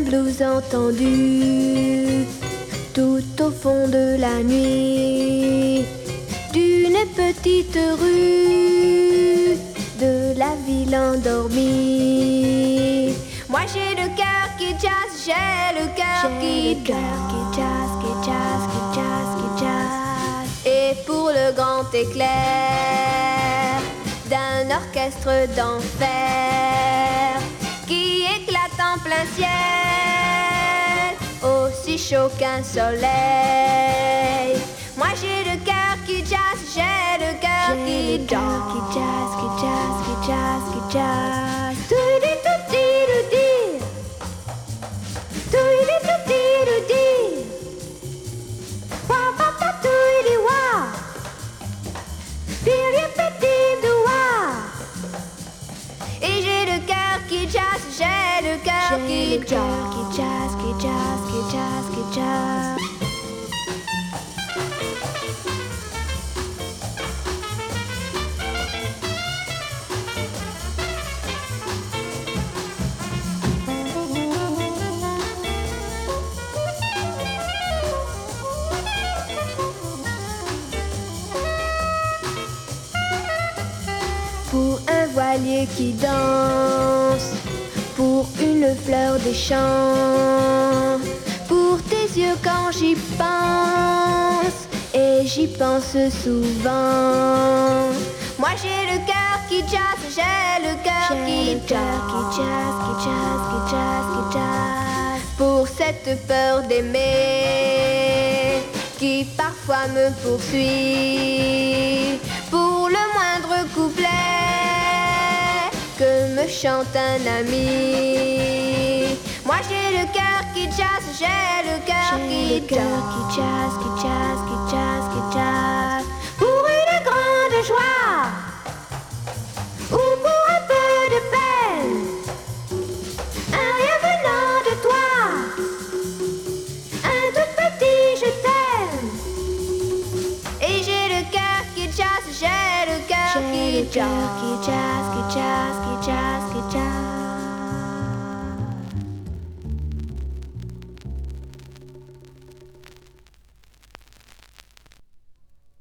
blues entendu tout au fond de la nuit d'une petite rue de la ville endormie. Moi j'ai le cœur qui jazz, j'ai le cœur qui jazz, qui jazz, qui jazz, qui jazz. Et pour le grand éclair d'un orchestre d'enfer qui éclate en plein ciel, aussi chaud qu'un soleil. Moi j'ai le cœur qui jazz, j'ai le cœur qui jazz, qui jazz, qui jazz, qui jazz, qui jazz. Toudi-toudi-toudi, toudi-toudi-toudi, wa-pa-pa-toudi-wa, biri-piti-doua. Et j'ai le cœur qui jazz, j'ai le cœur qui jazz, qui jazz, qui jazz, qui jazz, qui jazz. Pour un voilier qui danse, pour une fleur des champs, pour tes yeux quand j'y pense, et j'y pense souvent. Moi j'ai le cœur qui jazz, j'ai le cœur qui jazz, qui jazz, qui jazz, qui jazz, qui jazz. Pour cette peur d'aimer qui parfois me poursuit, pour le moindre couplet que me chante un ami. Moi j'ai le cœur qui jazz, j'ai le cœur qui jazz, qui jazz, qui jazz, qui jazz. Pour une grande joie ou pour un peu de peine, un rien venant de toi, un tout petit je t'aime. Et j'ai le cœur qui jazz, j'ai le cœur qui jazz, qui jazz, qui jazz.